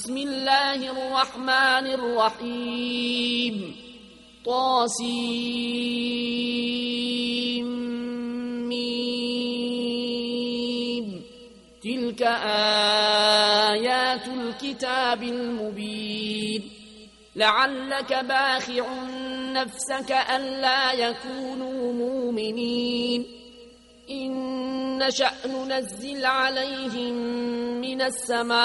بسم الله الرحمن الرحيم طاسيم تلك آيات الكتاب المبين لعلك باخع نفسك ألا يكونوا مؤمنين إن نشأ ننزل عليهم من السماء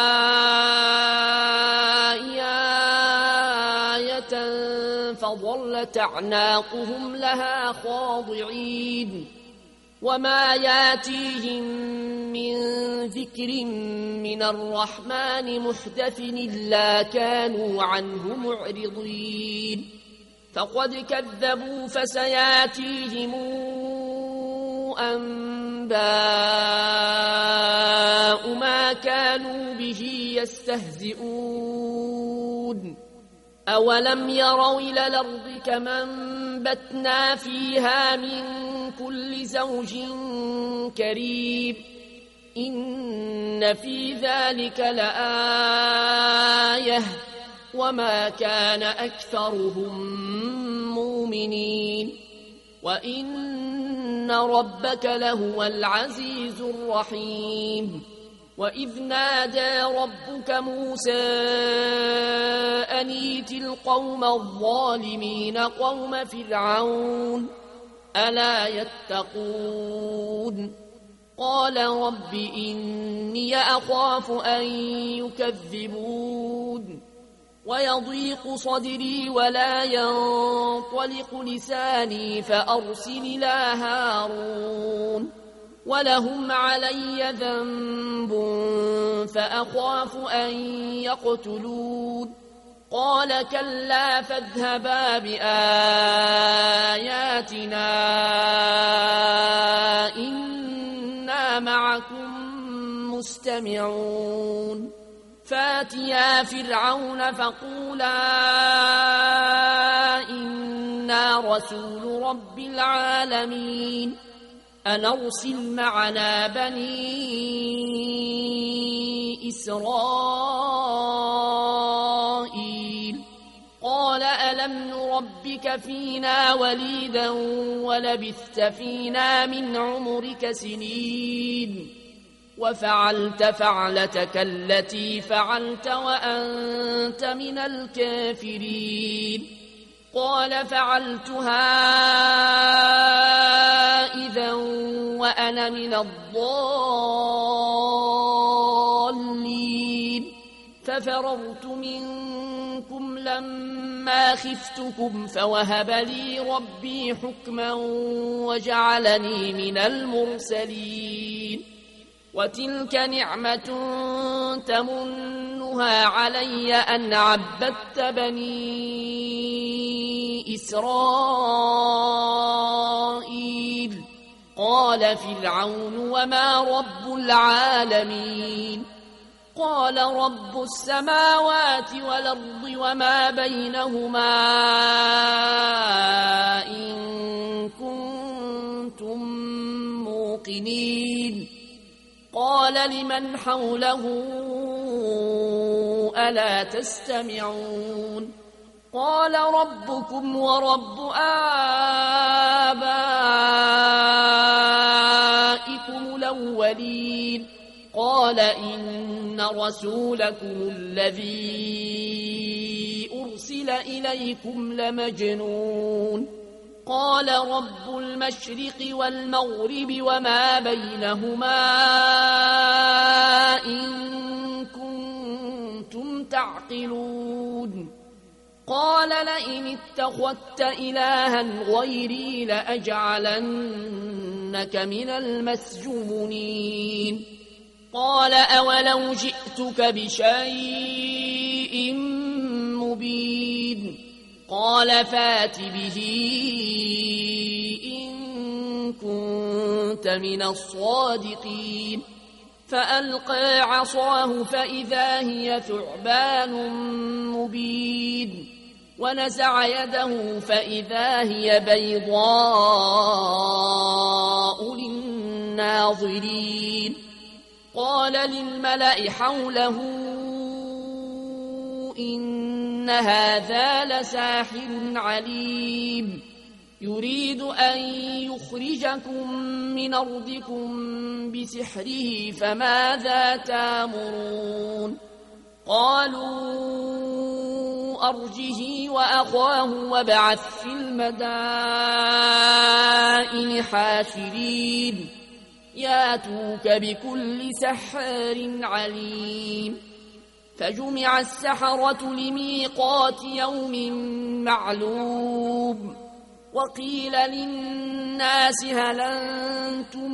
آية فظلت أعناقهم لها خاضعين وما ياتيهم من ذكر من الرحمن محدث إلا كانوا عنه معرضين فقد كذبوا فسياتيهم أنباء ما كانوا به يستهزئون أولم يروا إلى الأرض كما أنبتنا فيها من كل زوج كريم إن في ذلك لآية وما كان أكثرهم مؤمنين وإن ربك لهو العزيز الرحيم وإذ نادى ربك موسى أن ائت القوم الظالمين قوم فرعون ألا يتقون قال رب إني أخاف أن يكذبون ويضيق صدري ولا ينطلق لساني فأرسل إلى هارون ولهم علي ذنب فأخاف أن يقتلون قال كلا فاذهبا بآياتنا إنا معكم مستمعون فاتيا فرعون فقولا إنا رسول رب العالمين أن أرسل معنا بني إسرائيل قال ألم نربك فينا وليدا ولبثت فينا من عمرك سنين وفعلت فعلتك التي فعلت وأنت من الكافرين قال فعلتها إذا وأنا من الضالين ففررت منكم لما خفتكم فوهب لي ربي حكما وجعلني من المرسلين وتلك نعمة تمنها علي أن عبدت بني إسرائيل قال فرعون وما رب العالمين قال رب السماوات والأرض وما بينهما إن كنتم موقنين قال لمن حوله ألا تستمعون قال ربكم ورب آبائكم الأولين قال إن رسولكم الذي أرسل إليكم لمجنون قال رب المشرق والمغرب وما بينهما إن كنتم تعقلون قال لئن اتخذت إلها غيري لأجعلنك من المسجونين قال أولو جئتك بشيء مبين قال فات به إن كنت من الصادقين فألقى عصاه فإذا هي ثعبان مبين ونزع يده فإذا هي بيضاء للناظرين قال للملأ حوله إن هذا لساحر عليم يريد أن يخرجكم من أرضكم بسحره فماذا تأمرون قالوا أرجه وأخاه وابعث في المدائن حاشرين ياتوك بكل سحار عليم فجمع السحرة لميقات يوم معلوم وقيل للناس هل أنتم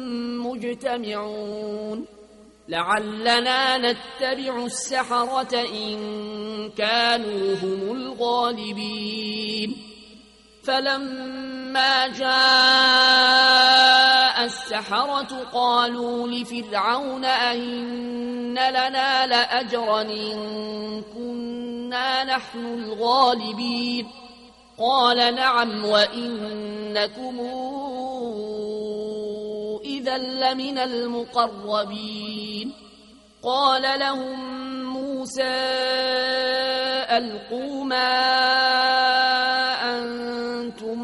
مجتمعون لعلنا نتبع السحرة إن كانوا هم الغالبين فلما جاء السحرة قالوا لفرعون أئن لنا لأجرا إن كنا نحن الغالبين قال نعم وإنكم إذا لمن المقربين قال لهم موسى ألقوا ما أنتم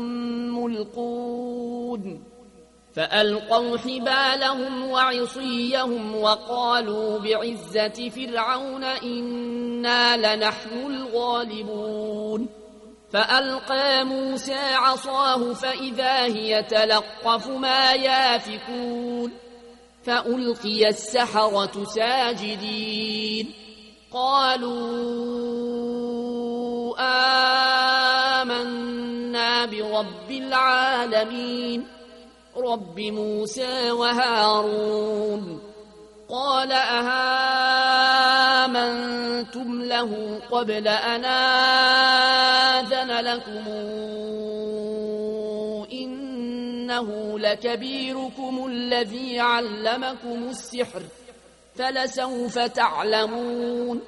ملقون فألقوا حبالهم وعصيهم وقالوا بعزة فرعون إنا لنحن الغالبون فألقى موسى عصاه فإذا هي تلقف ما يافكون فألقي السحرة ساجدين قالوا آمنا برب العالمين رب موسى وهارون قال أهامنتم له قبل أن آذن لكم إنه لكبيركم الذي علمكم السحر فلسوف تعلمون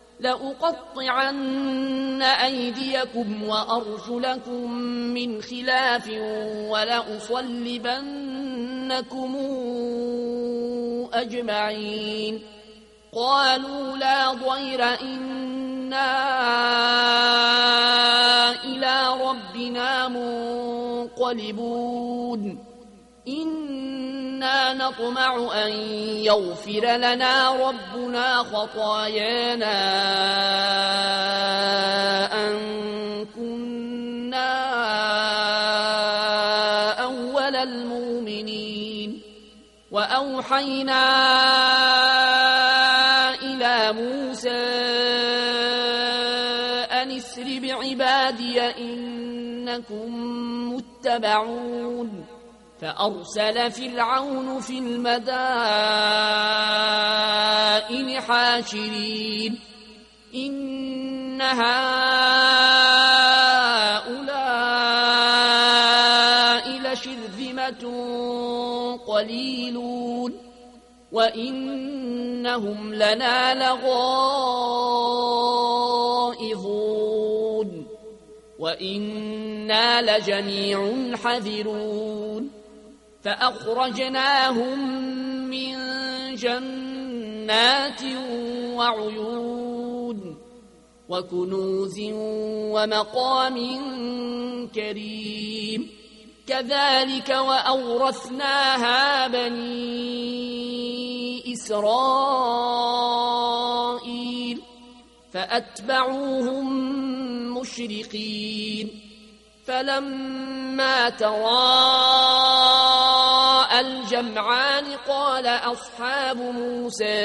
لأقطعن أيديكم وأرجلكم من خلاف ولأصلبنكم أجمعين قالوا لا ضير إنا إلى ربنا منقلبون إنا نطمع أن يغفر لنا ربنا خطايانا أن كنا أول المؤمنين وأوحينا إلى موسى أن اسر بعبادي إنكم متبعون فأرسل فرعون في المدائن حاشرين إن هؤلاء لشرذمة قليلون وإنهم لنا لغائظون وإنا لجميع حذرون فأخرجناهم من جنات وعيون وكنوز ومقام كريم كذلك وأورثناها بني إسرائيل فأتبعوهم مشرقين فلما تراءى الجمعان قال أصحاب موسى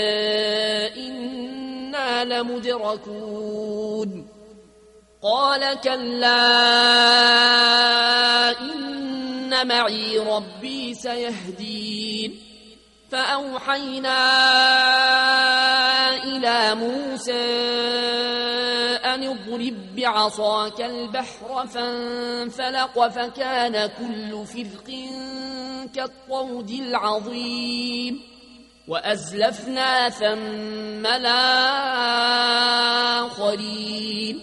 إنا لمدركون قال كلا إن معي ربي سيهدين فأوحينا إلى موسى أن اضرب بعصاك البحر فانفلق فكان كل فرق كالطود العظيم وأزلفنا ثم الآخرين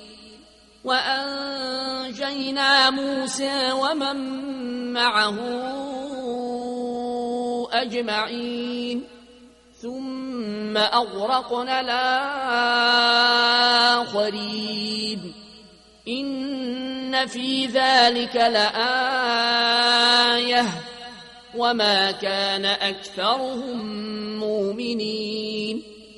وأنجينا موسى ومن معه أجمعين ثم أغرقنا قريب إن في ذلك لآية وما كان أكثرهم مؤمنين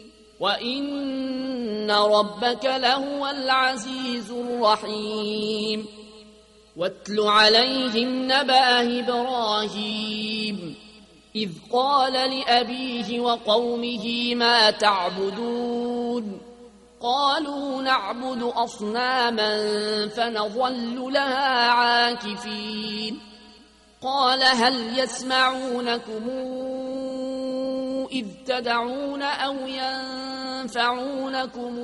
وإن ربك لهو العزيز الرحيم واتل عليهم نبأ إبراهيم إذ قال لأبيه وقومه ما تعبدون قالوا نعبد أصناما فنظل لها عاكفين قال هل يسمعونكم إذ تدعون أو ينفعونكم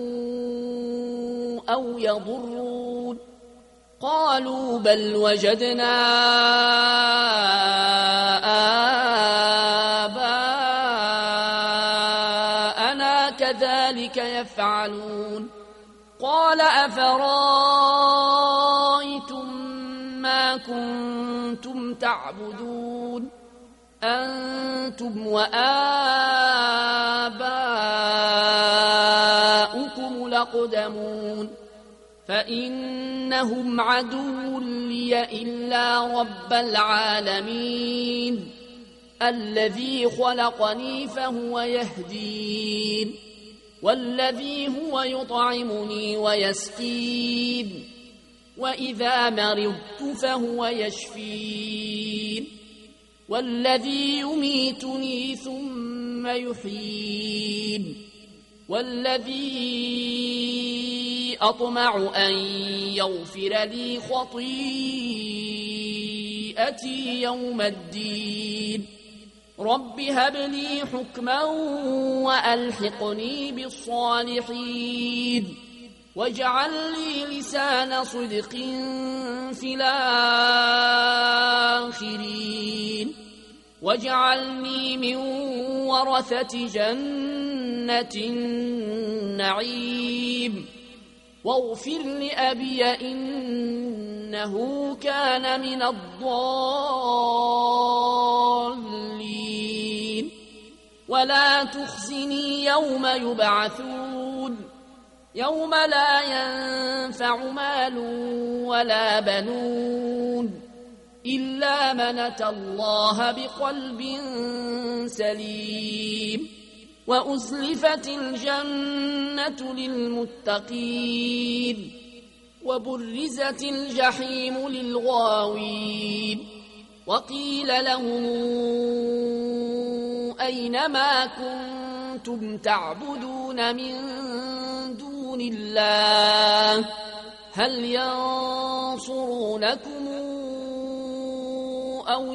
أو يضرون قالوا بل وجدنا آباءنا كذلك يفعلون قال أفرأيتم ما كنتم تعبدون أنتم وآباؤكم الأقدمون فإنهم عدو لي إلا رب العالمين الذي خلقني فهو يهدين والذي هو يطعمني ويسقين وإذا مرضت فهو يشفين والذي يميتني ثم يحيين والذي أطمع أن يغفر لي خطيئتي يوم الدين رب هب لي حكما وألحقني بالصالحين واجعل لي لسان صدق في الآخرين واجعلني من ورثة جنة النعيم واغفر لأبي إنه كان من الضالين ولا تخزني يوم يبعثون يوم لا ينفع مال ولا بنون إلا من أتى الله بقلب سليم وأزلفت الجنة للمتقين وبرزت الجحيم للغاوين وقيل لهم أين ما كنتم تعبدون من دون الله هل ينصرونكم أو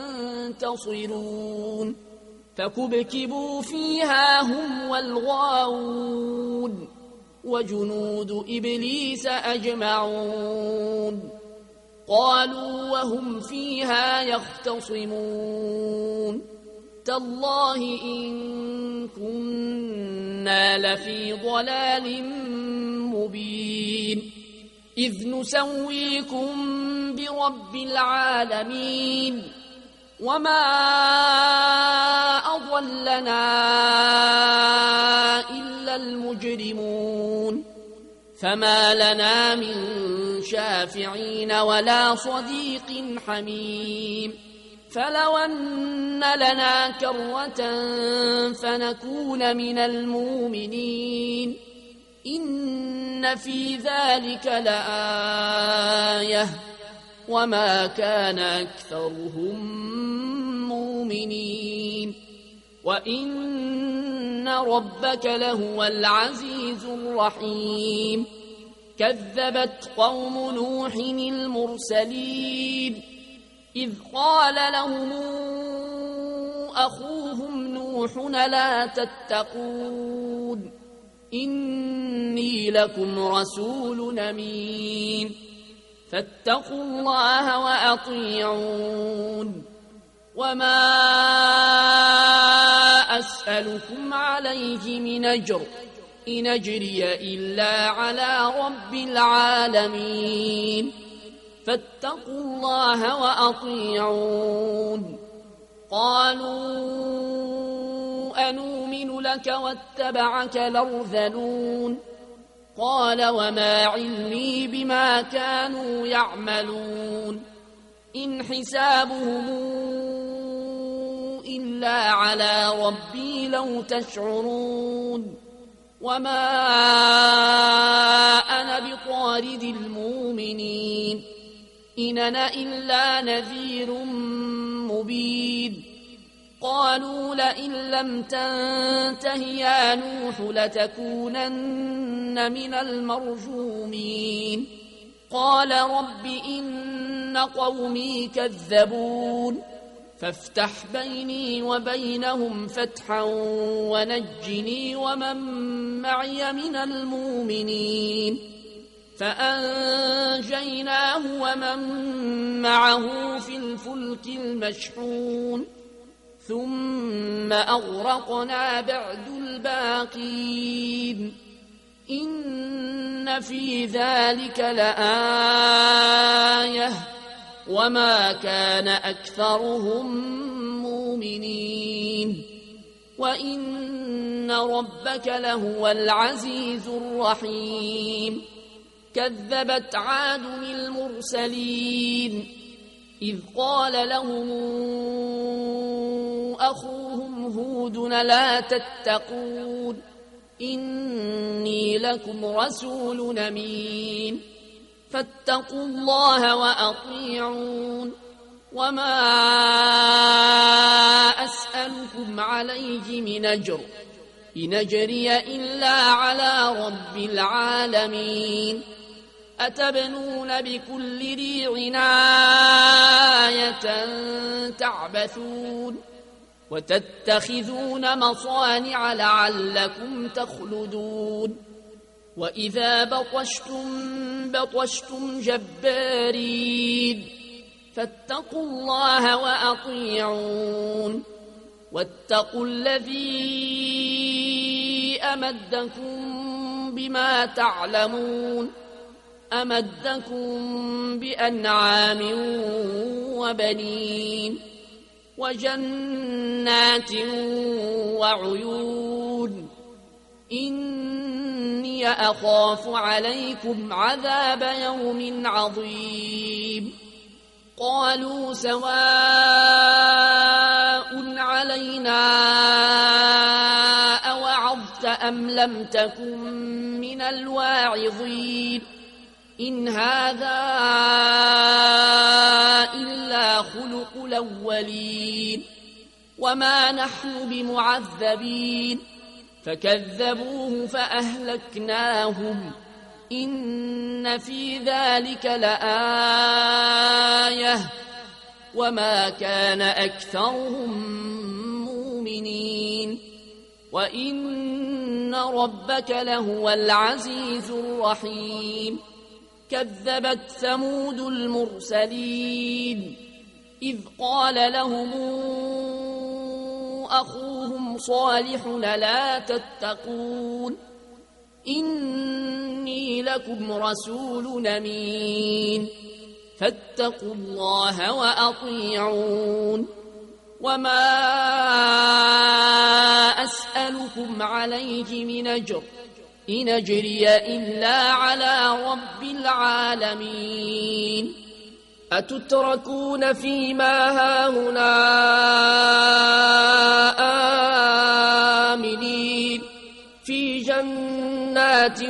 ينتصرون فكبكبوا فيها هم والغاوون وجنود إبليس أجمعون قالوا وهم فيها يختصمون تالله إن كنا لفي ضلال مبين إذ نسويكم برب العالمين وما أضلنا إلا المجرمون فما لنا من شافعين ولا صديق حميم فلو أن لنا كرة فنكون من المؤمنين إن في ذلك لآية وما كان أكثرهم مؤمنين وإن ربك لهو العزيز الرحيم كذبت قوم نوح المرسلين إذ قال لهم أخوهم نوح لا تتقون إني لكم رسول أمين فاتقوا الله وأطيعون وما أسألكم عليه من أجر إن أجري إلا على رب العالمين فاتقوا الله وأطيعون قالوا أنؤمن لك واتبعك الأرذلون قال وما علمي بما كانوا يعملون إن حسابهم إلا على ربي لو تشعرون وما أنا بطارد المؤمنين إن أنا إلا نذير مبين قالوا لئن لم تنته يا نوح لتكونن من المرجومين قال رب إن قومي كذبون فافتح بيني وبينهم فتحا ونجني ومن معي من المؤمنين فأنجيناه ومن معه في الفلك المشحون ثم أغرقنا بعد الباقين إن في ذلك لآية وما كان أكثرهم مؤمنين وإن ربك لهو العزيز الرحيم كذبت عاد المرسلين إذ قال لهم أخوهم هود لا تتقون إني لكم رسول أمين فاتقوا الله وأطيعون وما أسألكم عليه من أجر إن أجري إلا على رب العالمين أتبنون بكل ريع آية تعبثون وتتخذون مصانع لعلكم تخلدون وإذا بطشتم جبارين فاتقوا الله وأطيعون واتقوا الذي أمدكم بما تعلمون أمدكم بأنعام وبنين وجنات وعيون إني أخاف عليكم عذاب يوم عظيم قالوا سواء علينا أوعظت أم لم تكن من الواعظين إن هذا إلا خلق الأولين وما نحن بمعذبين فكذبوه فأهلكناهم إن في ذلك لآية وما كان أكثرهم مؤمنين وإن ربك لهو العزيز الرحيم كذبت ثمود المرسلين إذ قال لهم أخوهم صالح لا تتقون إني لكم رسول أمين فاتقوا الله وأطيعون وما أسألكم عليه من أجر إن أجري إلا على رب العالمين أتتركون فيما هاهنا آمنين في جنات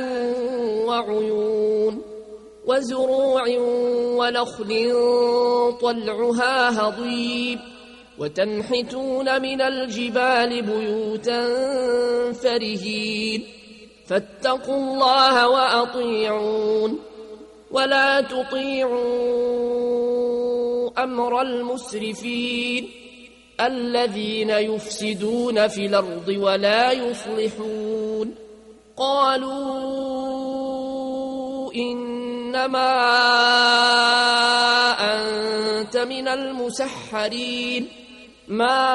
وعيون وزروع ونخل طلعها هضيم وتنحتون من الجبال بيوتا فرهين فاتقوا الله وأطيعون ولا تطيعوا أمر المسرفين الذين يفسدون في الأرض ولا يصلحون قالوا إنما أنت من المسحرين ما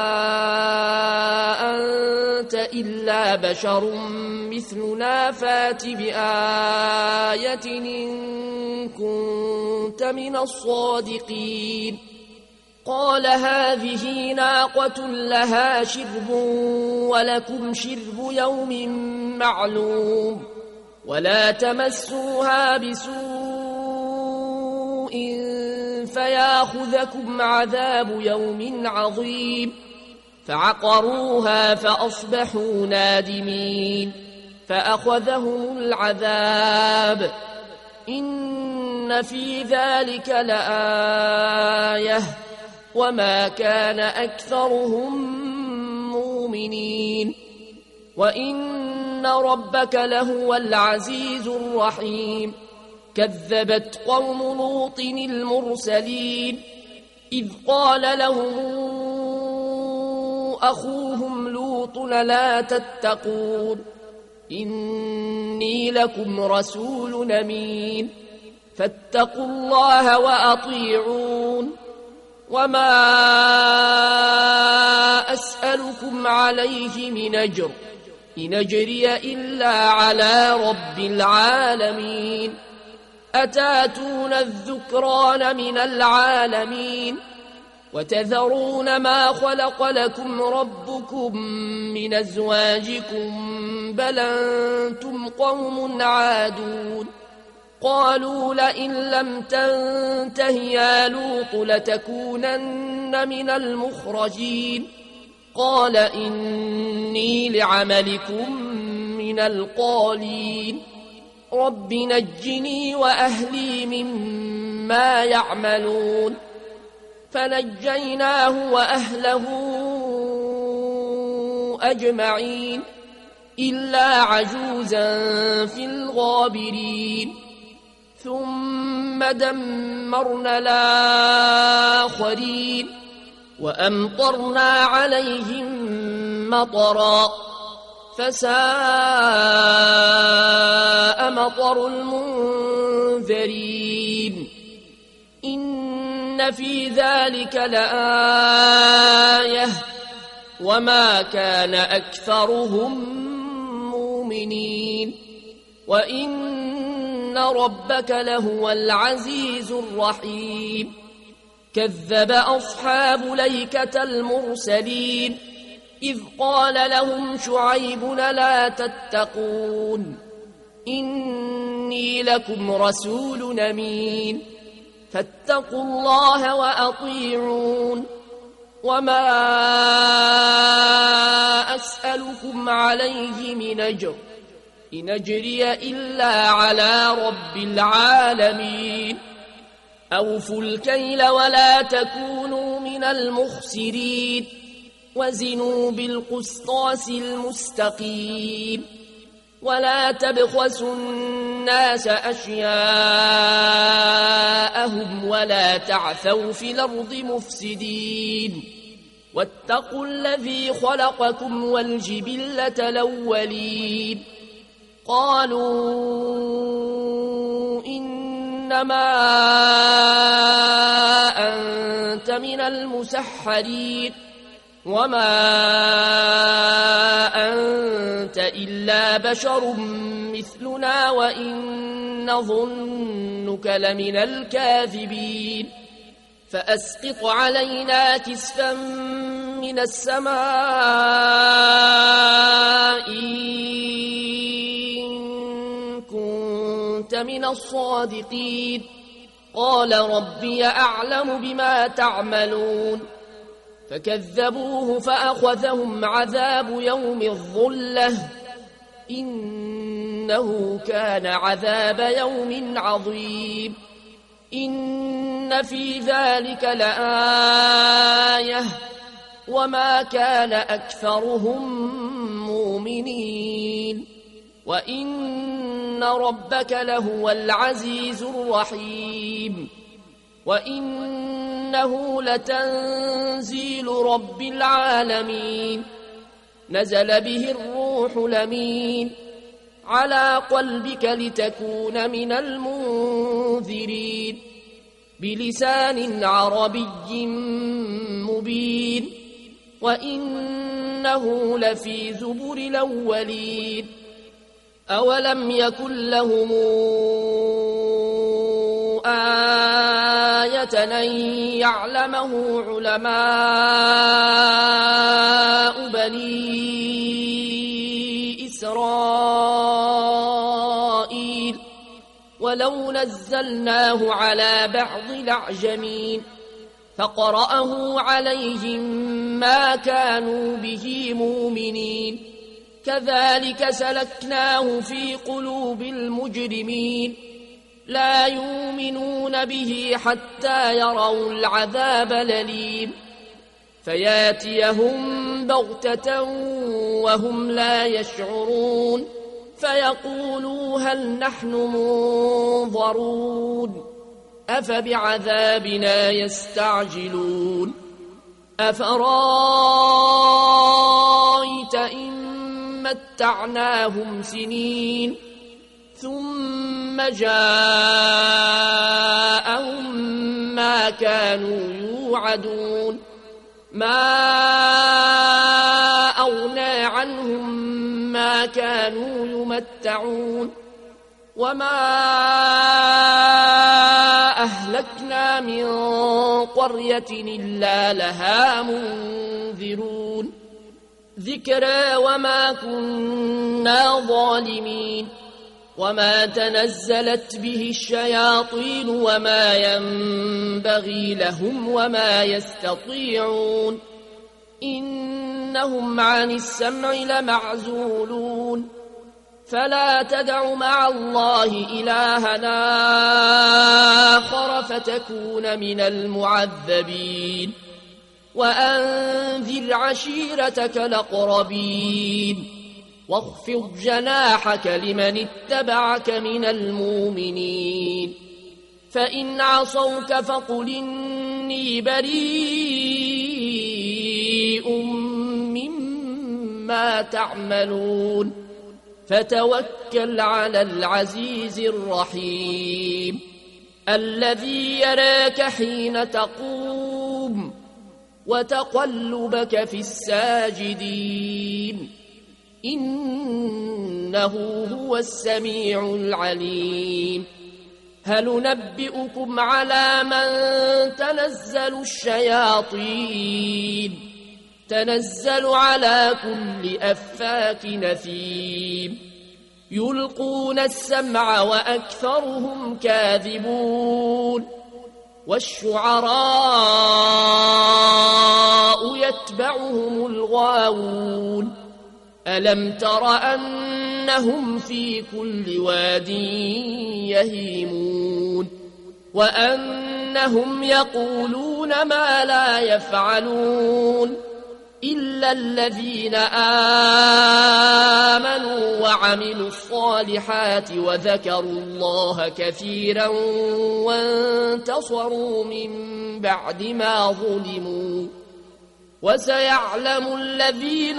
أنت إلا بشر مثلنا فات بآية إن كنت من الصادقين قال هذه ناقة لها شرب ولكم شرب يوم معلوم ولا تمسوها بسوء فياخذكم عذاب يوم عظيم فعقروها فأصبحوا نادمين فأخذهم العذاب إن في ذلك لآية وما كان أكثرهم مؤمنين وإن ربك لهو العزيز الرحيم كذبت قوم لوط المرسلين إذ قال لهم أخوهم لوط لا تتقون إني لكم رسول أمين فاتقوا الله وأطيعون وما أسألكم عليه من أجر إن أجري إلا على رب العالمين أتاتون الذكران من العالمين وتذرون ما خلق لكم ربكم من أزواجكم بل أنتم قوم عادون قالوا لئن لم تنته يا لوط لتكونن من المخرجين قال إني لعملكم من القالين رب نجني وأهلي مما يعملون فنجيناه وأهله أجمعين إلا عجوزا في الغابرين ثم دمرنا الآخرين وأمطرنا عليهم مطرا فساء مطر المنذرين إن في ذلك لآية وما كان أكثرهم مؤمنين وإن ربك لهو العزيز الرحيم كذب أصحاب ليكة المرسلين إذ قال لهم شعيب لا تتقون إني لكم رسول أمين فاتقوا الله وأطيعون وما أسألكم عليه من أجر إن أجري إلا على رب العالمين أوفوا الكيل ولا تكونوا من المخسرين وزنوا بالقسطاس المستقيم ولا تبخسوا الناس أشياءهم ولا تعثوا في الأرض مفسدين واتقوا الذي خلقكم والجبلة الأولين قالوا إنما أنت من المسحرين وما أنت إلا بشر مثلنا وإن نظنك لمن الكاذبين فأسقط علينا كسفا من السماء إن كنت من الصادقين قال ربي أعلم بما تعملون فكذبوه فأخذهم عذاب يوم الظلة إنه كان عذاب يوم عظيم إن في ذلك لآية وما كان أكثرهم مؤمنين وإن ربك لهو العزيز الرحيم وإنه لتنزيل رب العالمين نزل به الروح الأمين على قلبك لتكون من المنذرين بلسان عربي مبين وإنه لفي زبر الأولين أولم يكن لهم آية أن يعلمه علماء بني إسرائيل ولو نزلناه على بعض الأعجمين فقرأه عليهم ما كانوا به مؤمنين كذلك سلكناه في قلوب المجرمين لا يؤمنون به حتى يروا العذاب الأليم فياتيهم بغتة وهم لا يشعرون فيقولوا هل نحن منظرون أفبعذابنا يستعجلون أفرأيت إن متعناهم سنين ثم جاءهم ما كانوا يوعدون ما أغنى عنهم ما كانوا يمتعون وما أهلكنا من قرية إلا لها منذرون ذكرى وما كنا ظالمين وما تنزلت به الشياطين وما ينبغي لهم وما يستطيعون إنهم عن السمع لمعزولون فلا تدع مع الله إلهنا آخر فتكون من المعذبين وأنذر عشيرتك الأقربين واخفض جناحك لمن اتبعك من المؤمنين فإن عصوك فقل إني بريء مما تعملون فتوكل على العزيز الرحيم الذي يراك حين تقوم وتقلبك في الساجدين إنه هو السميع العليم هل ننبئكم على من تنزل الشياطين تنزل على كل أفاك نثيم يلقون السمع وأكثرهم كاذبون والشعراء يتبعهم الغاوون ألم تر أنهم في كل واد يهيمون وأنهم يقولون ما لا يفعلون إلا الذين آمنوا وعملوا الصالحات وذكروا الله كثيرا وانتصروا من بعد ما ظلموا وسيعلم الذين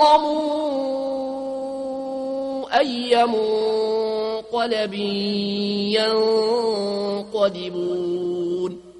ظلموا أي منقلب ينقلبون